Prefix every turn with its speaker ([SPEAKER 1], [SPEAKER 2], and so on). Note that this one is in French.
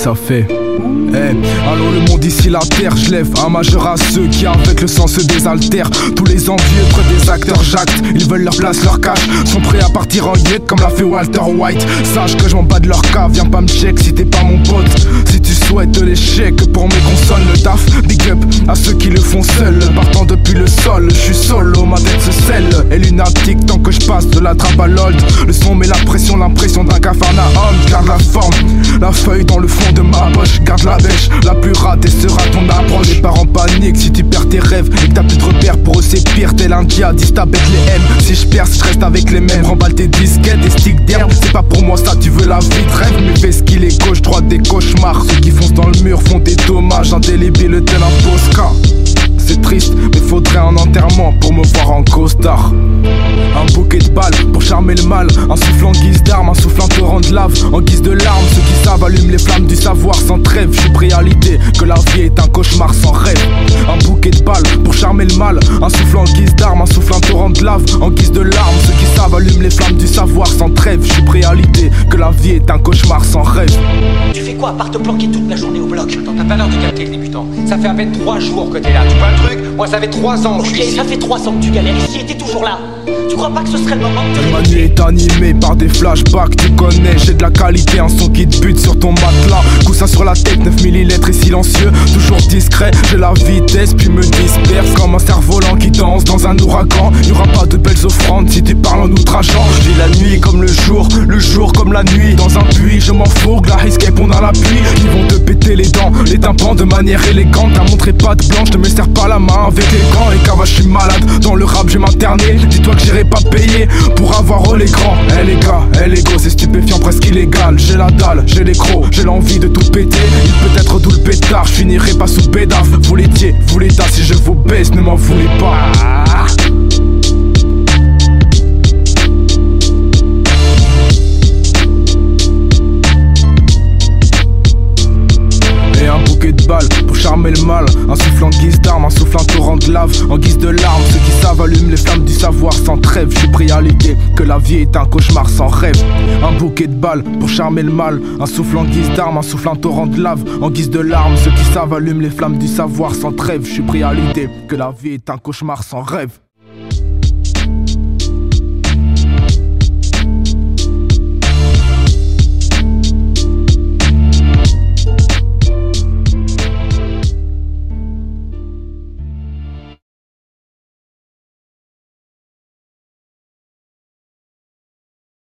[SPEAKER 1] ça fait. Alors le monde ici la terre, je lève un majeur à ceux qui avec le sang se désaltèrent. Tous les envieux près des acteurs jactent, ils veulent leur place, leur cash, sont prêts à partir en yet comme l'a fait Walter White. Sache que je m'en bats de leur cas, viens pas me check si t'es pas mon pote. Si tu souhaites de l'échec pour mes consonnes, le taf, big up à ceux qui le font seuls. Partant depuis le sol, je suis solo, ma tête se scelle. Et lunatique tant que je passe de la trappe à l'old. Le son met la pression, l'impression d'un cafarnaum. Garde la forme, la feuille dans le fond de ma poche. Garde la bêche, la plus ratée sera ton approche. Les parents paniquent si tu perds tes rêves et que t'as plus de repères, pour eux c'est pire. Tel un djihadiste avec les M. Si je perce, je reste avec les mêmes. Remballe tes disquettes, des sticks d'herbe. C'est pas pour moi ça, tu veux la vie de rêve. Mais fais ce qu'il est gauche, droite, des cauchemars. Ceux qui foncent dans le mur font des dommages indélébiles tel un Posca. C'est triste, mais faudrait un enterrement pour me voir en costard. Un bouquet de balles pour charmer le mal. Un souffle en guise d'arme, un souffle en torrent de lave. En guise de larmes, ceux qui savent allument les flammes du savoir sans trêve. Je suis réalité, que la vie est un cauchemar sans rêve. Un bouquet de balles pour charmer le mal. Un souffle en guise d'arme, un souffle en torrent de lave. En guise de larmes, ceux qui savent allument les flammes du savoir sans trêve. Je suis réalité, que la vie est un cauchemar sans rêve.
[SPEAKER 2] Tu fais quoi à part te planquer toute la journée au bloc? Attends, t'as pas l'heure de capter le débutant. Ça fait à peine 3 jours que t'es là, tu vois le truc? Moi ça fait 3 ans que je suis ici. Ça fait 3 ans que tu galères ici et t'es toujours là. Tu crois pas que ce serait le moment de te
[SPEAKER 1] Ma nuit est animée par des flashbacks, tu connais, j'ai de la qualité, un son qui te bute sur ton matelas. Coussin sur la tête, 9 millilitres et silencieux, toujours discret, j'ai la vitesse puis me disperse comme un cerf-volant qui danse dans un ouragan. Y'aura pas de belles offrandes si tu parles en outrageant. Je vis la nuit comme le jour comme la nuit. Dans un puits, je m'en fourgue, la escape on a l'appui. Ils vont te péter les dents, les tympans de manière élégante. T'as montré pas de blanche, ne me serre pas la main avec les gants. Et cava, je suis malade, dans le rap j'ai m'interné. Dis-toi que j'irai pas payer pour avoir haut l'écran. Les gars, l'ego c'est stupéfiant, presque illégal. J'ai la dalle, j'ai les crocs, j'ai l'envie de tout péter. Il peut être d'où le pétard, je finirai pas sous pédaf. Vous l'étiez, vous l'état, si je vous baisse, ne m'en voulez pas. De balles pour charmer le mal, un souffle en guise d'arme, un souffle en torrent de lave, en guise de larmes, ceux qui savent allument les flammes du savoir sans trêve. Je suis pris à l'idée que la vie est un cauchemar sans rêve. Un bouquet de balles pour charmer le mal, un souffle en guise d'arme, un souffle en torrent de lave, en guise de larmes, ceux qui savent allument les flammes du savoir sans trêve. Je suis pris à l'idée que la vie est un cauchemar sans rêve.